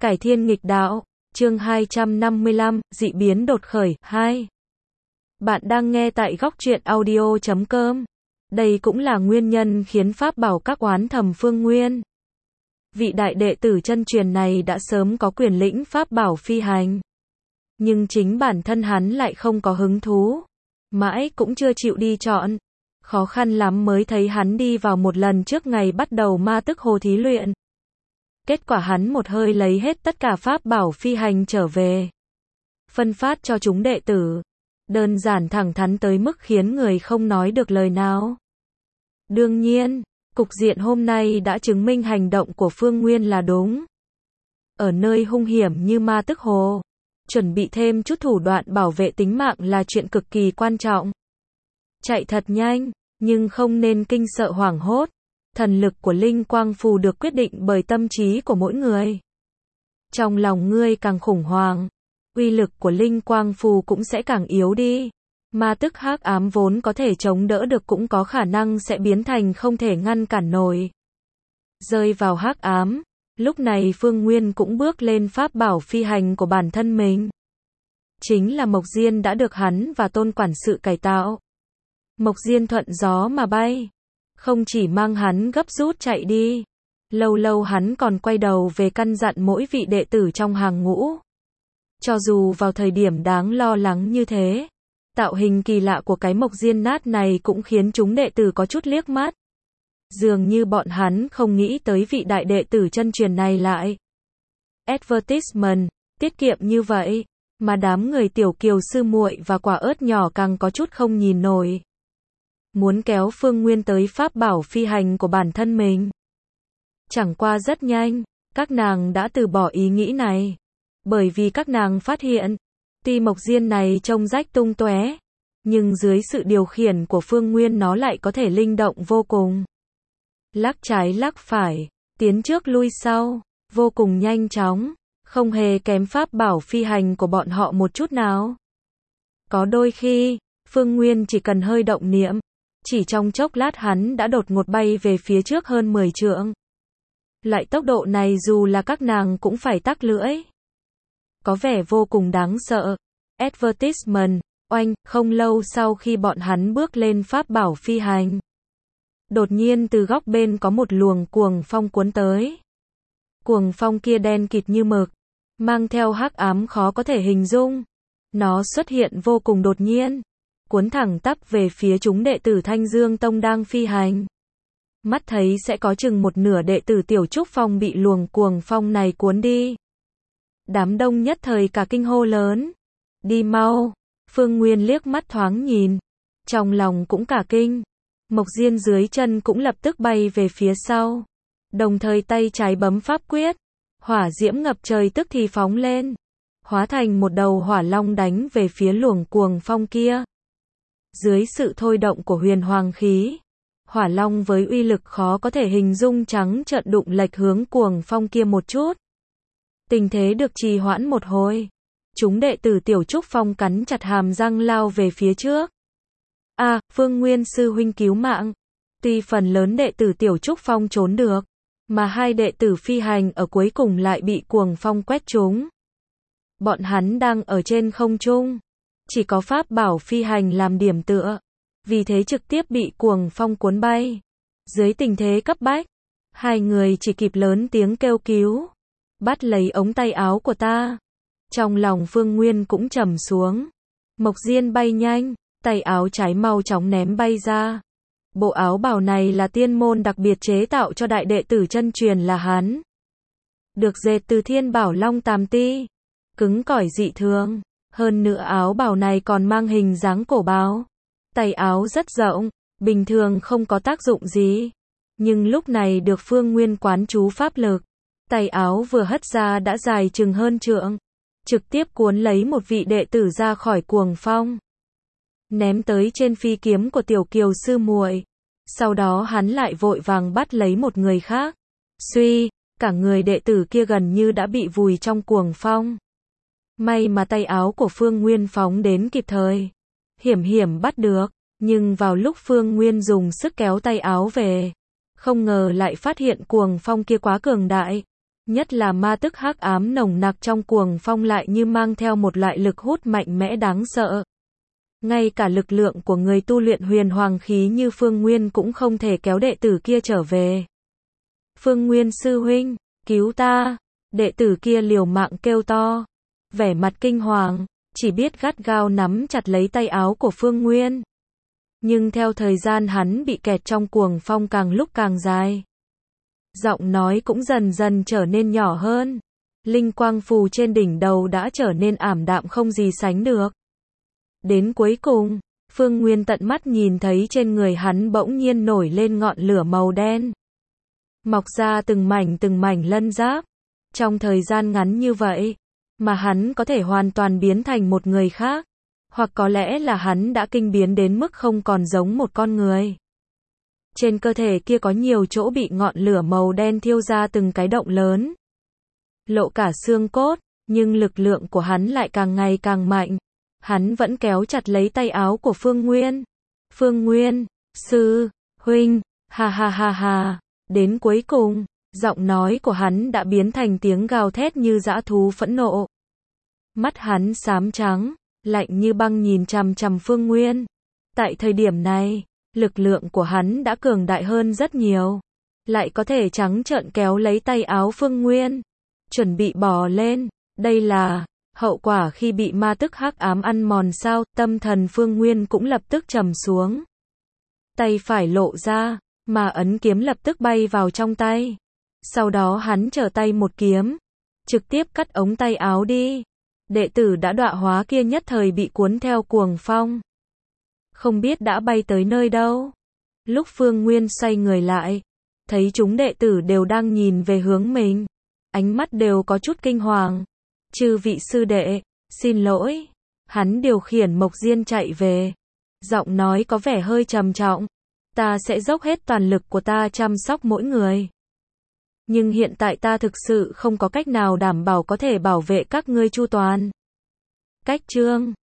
Cải thiên nghịch đạo, chương 255, dị biến đột khởi, 2. Bạn đang nghe tại góc truyện audio.com. Đây cũng là nguyên nhân khiến Pháp bảo các oán thầm Phương Nguyên. Vị đại đệ tử chân truyền này đã sớm có quyền lĩnh Pháp bảo phi hành. Nhưng chính bản thân hắn lại không có hứng thú. Mãi cũng chưa chịu đi chọn. Khó khăn lắm mới thấy hắn đi vào một lần trước ngày bắt đầu ma tức hồ thí luyện. Kết quả hắn một hơi lấy hết tất cả pháp bảo phi hành trở về. Phân phát cho chúng đệ tử. Đơn giản thẳng thắn tới mức khiến người không nói được lời nào. Đương nhiên, cục diện hôm nay đã chứng minh hành động của Phương Nguyên là đúng. Ở nơi hung hiểm như ma tức hồ, chuẩn bị thêm chút thủ đoạn bảo vệ tính mạng là chuyện cực kỳ quan trọng. Chạy thật nhanh, nhưng không nên kinh sợ hoảng hốt. Thần lực của Linh Quang Phù được quyết định bởi tâm trí của mỗi người. Trong lòng ngươi càng khủng hoảng, uy lực của Linh Quang Phù cũng sẽ càng yếu đi. Ma tức hắc ám vốn có thể chống đỡ được cũng có khả năng sẽ biến thành không thể ngăn cản nổi. Rơi vào hắc ám, lúc này Phương Nguyên cũng bước lên pháp bảo phi hành của bản thân mình. Chính là Mộc Diên đã được hắn và Tôn quản sự cải tạo. Mộc Diên thuận gió mà bay. Không chỉ mang hắn gấp rút chạy đi, lâu lâu hắn còn quay đầu về căn dặn mỗi vị đệ tử trong hàng ngũ. Cho dù vào thời điểm đáng lo lắng như thế, tạo hình kỳ lạ của cái Mộc Diên nát này cũng khiến chúng đệ tử có chút liếc mắt. Dường như bọn hắn không nghĩ tới vị đại đệ tử chân truyền này lại. Advertisement, tiết kiệm như vậy, mà đám người tiểu kiều sư muội và quả ớt nhỏ càng có chút không nhìn nổi. Muốn kéo Phương Nguyên tới pháp bảo phi hành của bản thân mình. Chẳng qua rất nhanh, các nàng đã từ bỏ ý nghĩ này. Bởi vì các nàng phát hiện, tuy Mộc Diên này trông rách tung tóe, nhưng dưới sự điều khiển của Phương Nguyên nó lại có thể linh động vô cùng. Lắc trái lắc phải, tiến trước lui sau, vô cùng nhanh chóng, không hề kém pháp bảo phi hành của bọn họ một chút nào. Có đôi khi, Phương Nguyên chỉ cần hơi động niệm, chỉ trong chốc lát hắn đã đột ngột bay về phía trước hơn 10 trượng. Loại tốc độ này dù là các nàng cũng phải tắc lưỡi. Có vẻ vô cùng đáng sợ. Advertisement, oanh, không lâu sau khi bọn hắn bước lên pháp bảo phi hành. Đột nhiên từ góc bên có một luồng cuồng phong cuốn tới. Cuồng phong kia đen kịt như mực, mang theo hắc ám khó có thể hình dung. Nó xuất hiện vô cùng đột nhiên, cuốn thẳng tắp về phía chúng đệ tử Thanh Dương Tông đang phi hành. Mắt thấy sẽ có chừng một nửa đệ tử Tiểu Trúc Phong bị luồng cuồng phong này cuốn đi. Đám đông nhất thời cả kinh hô lớn. Đi mau. Phương Nguyên liếc mắt thoáng nhìn. Trong lòng cũng cả kinh. Mộc Diên dưới chân cũng lập tức bay về phía sau. Đồng thời tay trái bấm pháp quyết. Hỏa diễm ngập trời tức thì phóng lên. Hóa thành một đầu hỏa long đánh về phía luồng cuồng phong kia. Dưới sự thôi động của huyền hoàng khí, hỏa long với uy lực khó có thể hình dung trắng trợn đụng lệch hướng cuồng phong kia một chút. Tình thế được trì hoãn một hồi. Chúng đệ tử Tiểu Trúc Phong cắn chặt hàm răng lao về phía trước. Phương Nguyên sư huynh cứu mạng. Tuy phần lớn đệ tử Tiểu Trúc Phong trốn được, mà hai đệ tử phi hành ở cuối cùng lại bị cuồng phong quét trúng. Bọn hắn đang ở trên không trung. Chỉ có pháp bảo phi hành làm điểm tựa. Vì thế trực tiếp bị cuồng phong cuốn bay. Dưới tình thế cấp bách, hai người chỉ kịp lớn tiếng kêu cứu. Bắt lấy ống tay áo của ta. Trong lòng Phương Nguyên cũng trầm xuống. Mộc Diên bay nhanh, tay áo trái mau chóng ném bay ra. Bộ áo bào này là tiên môn đặc biệt chế tạo cho đại đệ tử chân truyền là hắn. Được dệt từ Thiên Bảo Long Tàm Ti. Cứng cỏi dị thường. Hơn nữa áo bào này còn mang hình dáng cổ bào. Tay áo rất rộng, bình thường không có tác dụng gì. Nhưng lúc này được Phương Nguyên quán chú pháp lực. Tay áo vừa hất ra đã dài chừng hơn trượng. Trực tiếp cuốn lấy một vị đệ tử ra khỏi cuồng phong. Ném tới trên phi kiếm của tiểu kiều sư muội. Sau đó hắn lại vội vàng bắt lấy một người khác. Suy, cả người đệ tử kia gần như đã bị vùi trong cuồng phong. May mà tay áo của Phương Nguyên phóng đến kịp thời. Hiểm hiểm bắt được, nhưng vào lúc Phương Nguyên dùng sức kéo tay áo về, không ngờ lại phát hiện cuồng phong kia quá cường đại. Nhất là ma tức hắc ám nồng nặc trong cuồng phong lại như mang theo một loại lực hút mạnh mẽ đáng sợ. Ngay cả lực lượng của người tu luyện huyền hoàng khí như Phương Nguyên cũng không thể kéo đệ tử kia trở về. Phương Nguyên sư huynh, cứu ta! Đệ tử kia liều mạng kêu to, vẻ mặt kinh hoàng, chỉ biết gắt gao nắm chặt lấy tay áo của Phương Nguyên. Nhưng theo thời gian hắn bị kẹt trong cuồng phong càng lúc càng dài, giọng nói cũng dần dần trở nên nhỏ hơn. Linh quang phù trên đỉnh đầu đã trở nên ảm đạm không gì sánh được. Đến cuối cùng, Phương Nguyên tận mắt nhìn thấy trên người hắn bỗng nhiên nổi lên ngọn lửa màu đen, mọc ra từng mảnh lân giáp. Trong thời gian ngắn như vậy, mà hắn có thể hoàn toàn biến thành một người khác, hoặc có lẽ là hắn đã kinh biến đến mức không còn giống một con người. Trên cơ thể kia có nhiều chỗ bị ngọn lửa màu đen thiêu ra từng cái động lớn, lộ cả xương cốt, nhưng lực lượng của hắn lại càng ngày càng mạnh. Hắn vẫn kéo chặt lấy tay áo của Phương Nguyên. Phương Nguyên, sư huynh, ha ha ha ha. Đến cuối cùng, giọng nói của hắn đã biến thành tiếng gào thét như dã thú phẫn nộ. Mắt hắn xám trắng, lạnh như băng nhìn chằm chằm Phương Nguyên. Tại thời điểm này, lực lượng của hắn đã cường đại hơn rất nhiều, lại có thể trắng trợn kéo lấy tay áo Phương Nguyên, chuẩn bị bò lên. Đây là hậu quả khi bị ma tức hắc ám ăn mòn sao? Tâm thần Phương Nguyên cũng lập tức trầm xuống. Tay phải lộ ra, mà ấn kiếm lập tức bay vào trong tay. Sau đó hắn trở tay một kiếm, trực tiếp cắt ống tay áo đi. Đệ tử đã đọa hóa kia nhất thời bị cuốn theo cuồng phong, không biết đã bay tới nơi đâu. Lúc Phương Nguyên xoay người lại, thấy chúng đệ tử đều đang nhìn về hướng mình, ánh mắt đều có chút kinh hoàng. Chư vị sư đệ, xin lỗi. Hắn điều khiển Mộc Diên chạy về, giọng nói có vẻ hơi trầm trọng. Ta sẽ dốc hết toàn lực của ta chăm sóc mỗi người, nhưng hiện tại ta thực sự không có cách nào đảm bảo có thể bảo vệ các ngươi chu toàn. Cách chương